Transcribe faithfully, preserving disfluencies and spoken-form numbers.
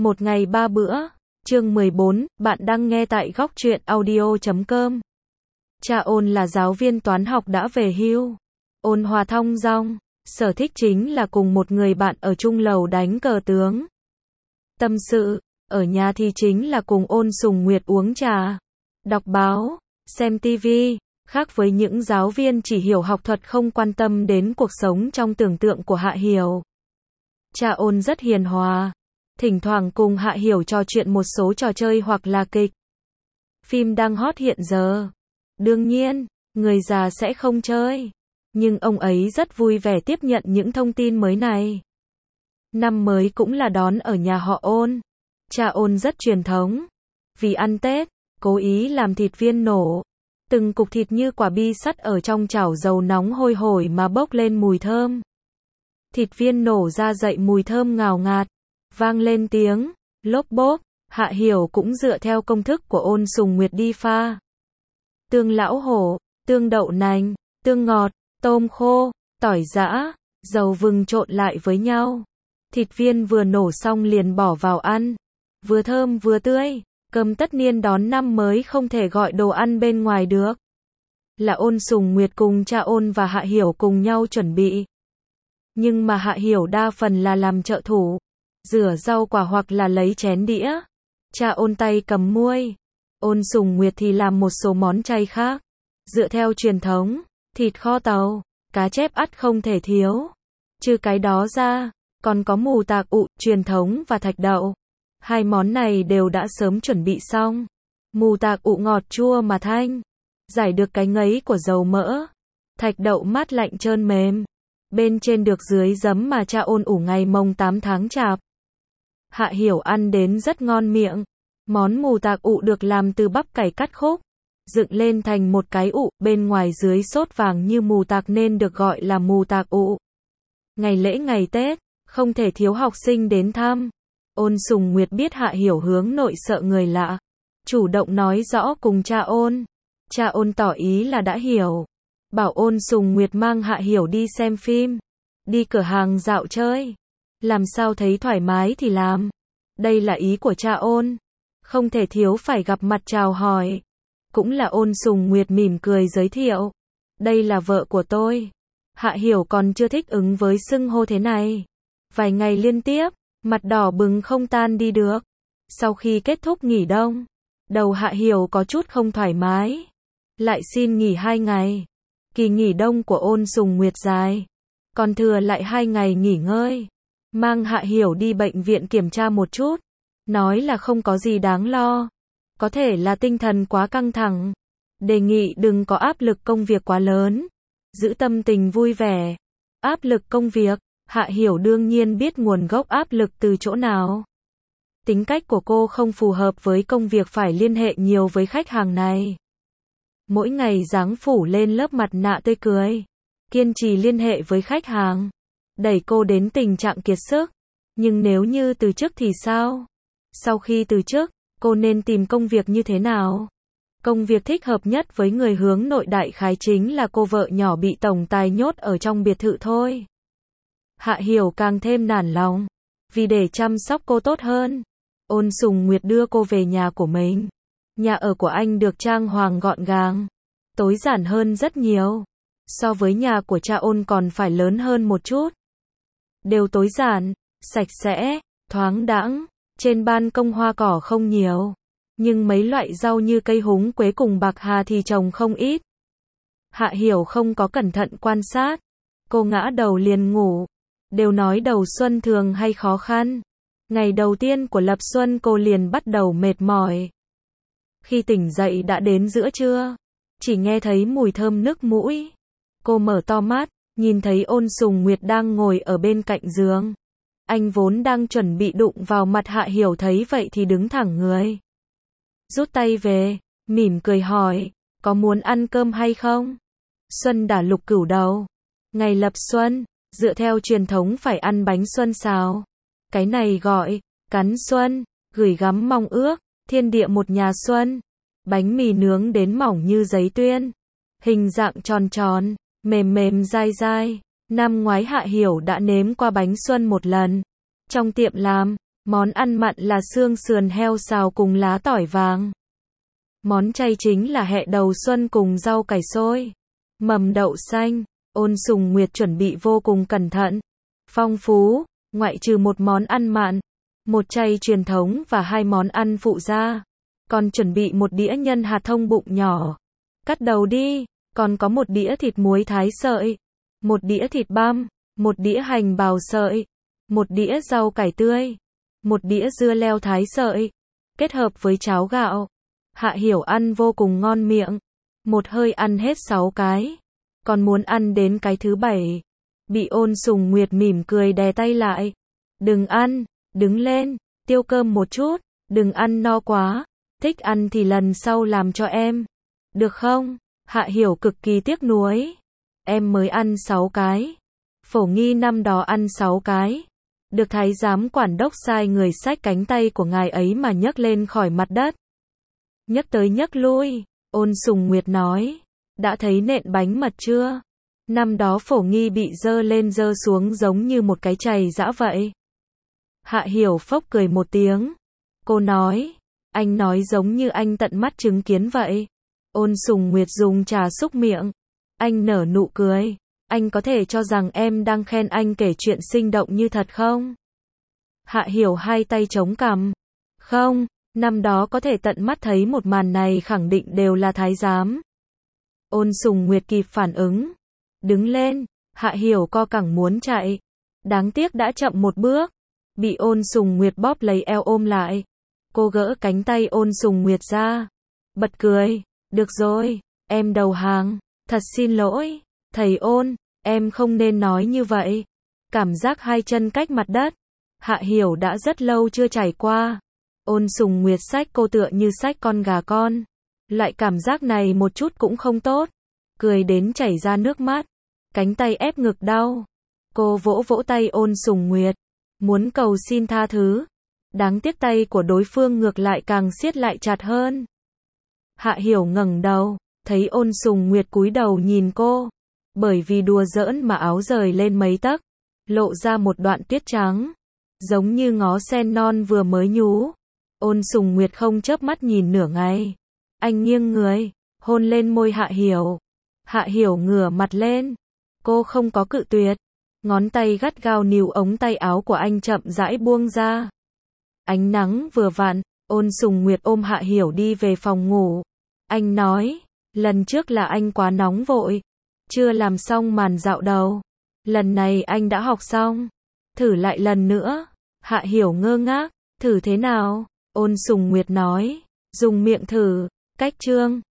Một ngày ba bữa. Chương mười bốn, bạn đang nghe tại góc truyện audio chấm com. Cha Ôn là giáo viên toán học đã về hưu. Ôn hòa thong dong, sở thích chính là cùng một người bạn ở chung lầu đánh cờ tướng. Tâm sự, ở nhà thì chính là cùng Ôn Sùng Nguyệt uống trà, đọc báo, xem tivi, khác với những giáo viên chỉ hiểu học thuật không quan tâm đến cuộc sống trong tưởng tượng của Hạ Hiểu. Cha Ôn rất hiền hòa, thỉnh thoảng cùng Hạ Hiểu trò chuyện một số trò chơi hoặc là kịch, phim đang hot hiện giờ. Đương nhiên, người già sẽ không chơi, nhưng ông ấy rất vui vẻ tiếp nhận những thông tin mới này. Năm mới cũng là đón ở nhà họ Ôn. Cha Ôn rất truyền thống. Vì ăn Tết, cố ý làm thịt viên nổ. Từng cục thịt như quả bi sắt ở trong chảo dầu nóng hôi hổi mà bốc lên mùi thơm. Thịt viên nổ ra dậy mùi thơm ngào ngạt, vang lên tiếng lốp bốp. Hạ Hiểu cũng dựa theo công thức của Ôn Sùng Nguyệt đi pha tương lão hổ, tương đậu nành, tương ngọt, tôm khô, tỏi giã, dầu vừng trộn lại với nhau. Thịt viên vừa nổ xong liền bỏ vào ăn, vừa thơm vừa tươi. Cơm tất niên đón năm mới không thể gọi đồ ăn bên ngoài được, là Ôn Sùng Nguyệt cùng cha Ôn và Hạ Hiểu cùng nhau chuẩn bị. Nhưng mà Hạ Hiểu đa phần là làm trợ thủ, rửa rau quả hoặc là lấy chén đĩa. Cha Ôn tay cầm muôi, Ôn Sùng Nguyệt thì làm một số món chay khác. Dựa theo truyền thống, thịt kho tàu, cá chép ắt không thể thiếu. Trừ cái đó ra, còn có mù tạc ụ, truyền thống và thạch đậu. Hai món này đều đã sớm chuẩn bị xong. Mù tạc ụ ngọt chua mà thanh, giải được cái ngấy của dầu mỡ. Thạch đậu mát lạnh trơn mềm, bên trên được dưới giấm mà cha Ôn ủ ngày mồng tám tháng chạp. Hạ Hiểu ăn đến rất ngon miệng. Món mù tạc ụ được làm từ bắp cải cắt khúc, dựng lên thành một cái ụ, bên ngoài dưới sốt vàng như mù tạc nên được gọi là mù tạc ụ. Ngày lễ ngày Tết, không thể thiếu học sinh đến thăm. Ôn Sùng Nguyệt biết Hạ Hiểu hướng nội sợ người lạ, chủ động nói rõ cùng cha Ôn. Cha Ôn tỏ ý là đã hiểu, bảo Ôn Sùng Nguyệt mang Hạ Hiểu đi xem phim, đi cửa hàng dạo chơi, làm sao thấy thoải mái thì làm. Đây là ý của cha Ôn, không thể thiếu phải gặp mặt chào hỏi. Cũng là Ôn Sùng Nguyệt mỉm cười giới thiệu, đây là vợ của tôi. Hạ Hiểu còn chưa thích ứng với xưng hô thế này, vài ngày liên tiếp, mặt đỏ bừng không tan đi được. Sau khi kết thúc nghỉ đông, đầu Hạ Hiểu có chút không thoải mái, lại xin nghỉ hai ngày. Kỳ nghỉ đông của Ôn Sùng Nguyệt dài, còn thừa lại hai ngày nghỉ ngơi. Mang Hạ Hiểu đi bệnh viện kiểm tra một chút, nói là không có gì đáng lo, có thể là tinh thần quá căng thẳng, đề nghị đừng có áp lực công việc quá lớn, giữ tâm tình vui vẻ. Áp lực công việc, Hạ Hiểu đương nhiên biết nguồn gốc áp lực từ chỗ nào. Tính cách của cô không phù hợp với công việc phải liên hệ nhiều với khách hàng này. Mỗi ngày dáng phủ lên lớp mặt nạ tươi cười, kiên trì liên hệ với khách hàng, đẩy cô đến tình trạng kiệt sức. Nhưng nếu như từ chức thì sao? Sau khi từ chức, cô nên tìm công việc như thế nào? Công việc thích hợp nhất với người hướng nội đại khái chính là cô vợ nhỏ bị tổng tài nhốt ở trong biệt thự thôi. Hạ Hiểu càng thêm nản lòng, vì để chăm sóc cô tốt hơn, Ôn Sùng Nguyệt đưa cô về nhà của mình. Nhà ở của anh được trang hoàng gọn gàng, tối giản hơn rất nhiều. So với nhà của cha Ôn còn phải lớn hơn một chút. Đều tối giản, sạch sẽ, thoáng đãng. Trên ban công hoa cỏ không nhiều, nhưng mấy loại rau như cây húng quế cùng bạc hà thì trồng không ít. Hạ Hiểu không có cẩn thận quan sát, cô ngã đầu liền ngủ. Đều nói đầu xuân thường hay khó khăn. Ngày đầu tiên của lập xuân cô liền bắt đầu mệt mỏi. Khi tỉnh dậy đã đến giữa trưa, chỉ nghe thấy mùi thơm nức mũi. Cô mở to mắt, nhìn thấy Ôn Sùng Nguyệt đang ngồi ở bên cạnh giường. Anh vốn đang chuẩn bị đụng vào mặt Hạ Hiểu thấy vậy thì đứng thẳng người, rút tay về, mỉm cười hỏi, có muốn ăn cơm hay không? Xuân đã lục cửu đầu, ngày lập xuân, dựa theo truyền thống phải ăn bánh xuân xào. Cái này gọi, cắn xuân, gửi gắm mong ước, thiên địa một nhà xuân. Bánh mì nướng đến mỏng như giấy tuyên, hình dạng tròn tròn, mềm mềm dai dai. Năm ngoái Hạ Hiểu đã nếm qua bánh xuân một lần, trong tiệm làm, Món ăn mặn là xương sườn heo xào cùng lá tỏi vàng. Món chay chính là hẹ đầu xuân cùng rau cải xôi, mầm đậu xanh. Ôn Sùng Nguyệt chuẩn bị vô cùng cẩn thận, phong phú, ngoại trừ một món ăn mặn, một chay truyền thống và hai món ăn phụ gia, còn chuẩn bị một đĩa nhân hạt thông bụng nhỏ, cắt đầu đi, còn có một đĩa thịt muối thái sợi, một đĩa thịt băm, một đĩa hành bào sợi, một đĩa rau cải tươi, một đĩa dưa leo thái sợi, kết hợp với cháo gạo. Hạ Hiểu ăn vô cùng ngon miệng, một hơi ăn hết sáu cái, còn muốn ăn đến cái thứ bảy, bị Ôn Sùng Nguyệt mỉm cười đè tay lại. Đừng ăn, đứng lên, tiêu cơm một chút, đừng ăn no quá, thích ăn thì lần sau làm cho em. Được không? Hạ Hiểu cực kỳ tiếc nuối. Em mới ăn sáu cái. Phổ Nghi năm đó ăn sáu cái. Được thái giám quản đốc sai người xách cánh tay của ngài ấy mà nhấc lên khỏi mặt đất. Nhấc tới nhấc lui, Ôn Sùng Nguyệt nói. Đã thấy nện bánh mật chưa? Năm đó Phổ Nghi bị dơ lên dơ xuống giống như một cái chày giã vậy. Hạ Hiểu phốc cười một tiếng. Cô nói, anh nói giống như anh tận mắt chứng kiến vậy. Ôn Sùng Nguyệt dùng trà xúc miệng. Anh nở nụ cười. Anh có thể cho rằng em đang khen anh kể chuyện sinh động như thật không? Hạ Hiểu hai tay chống cằm. Không, năm đó có thể tận mắt thấy một màn này khẳng định đều là thái giám. Ôn Sùng Nguyệt kịp phản ứng. Đứng lên, Hạ Hiểu co cẳng muốn chạy. Đáng tiếc đã chậm một bước. Bị Ôn Sùng Nguyệt bóp lấy eo ôm lại. Cô gỡ cánh tay Ôn Sùng Nguyệt ra. Bật cười. Được rồi, em đầu hàng. Thật xin lỗi, thầy Ôn, em không nên nói như vậy. Cảm giác hai chân cách mặt đất. Hạ Hiểu đã rất lâu chưa trải qua. Ôn Sùng Nguyệt xách cô tựa như xách con gà con. Loại cảm giác này một chút cũng không tốt. Cười đến chảy ra nước mắt. Cánh tay ép ngực đau. Cô vỗ vỗ tay Ôn Sùng Nguyệt. Muốn cầu xin tha thứ. Đáng tiếc tay của đối phương ngược lại càng siết lại chặt hơn. Hạ Hiểu ngẩng đầu. Thấy Ôn Sùng Nguyệt cúi đầu nhìn cô. Bởi vì đùa giỡn mà áo rời lên mấy tấc. Lộ ra một đoạn tuyết trắng. Giống như ngó sen non vừa mới nhú. Ôn Sùng Nguyệt không chớp mắt nhìn nửa ngày. Anh nghiêng người. Hôn lên môi Hạ Hiểu. Hạ Hiểu ngửa mặt lên. Cô không có cự tuyệt. Ngón tay gắt gao níu ống tay áo của anh chậm rãi buông ra. Ánh nắng vừa vặn. Ôn Sùng Nguyệt ôm Hạ Hiểu đi về phòng ngủ. Anh nói. Lần trước là anh quá nóng vội. Chưa làm xong màn dạo đầu. Lần này anh đã học xong. Thử lại lần nữa. Hạ Hiểu ngơ ngác. Thử thế nào? Ôn Sùng Nguyệt nói. Dùng miệng thử. Cách chương.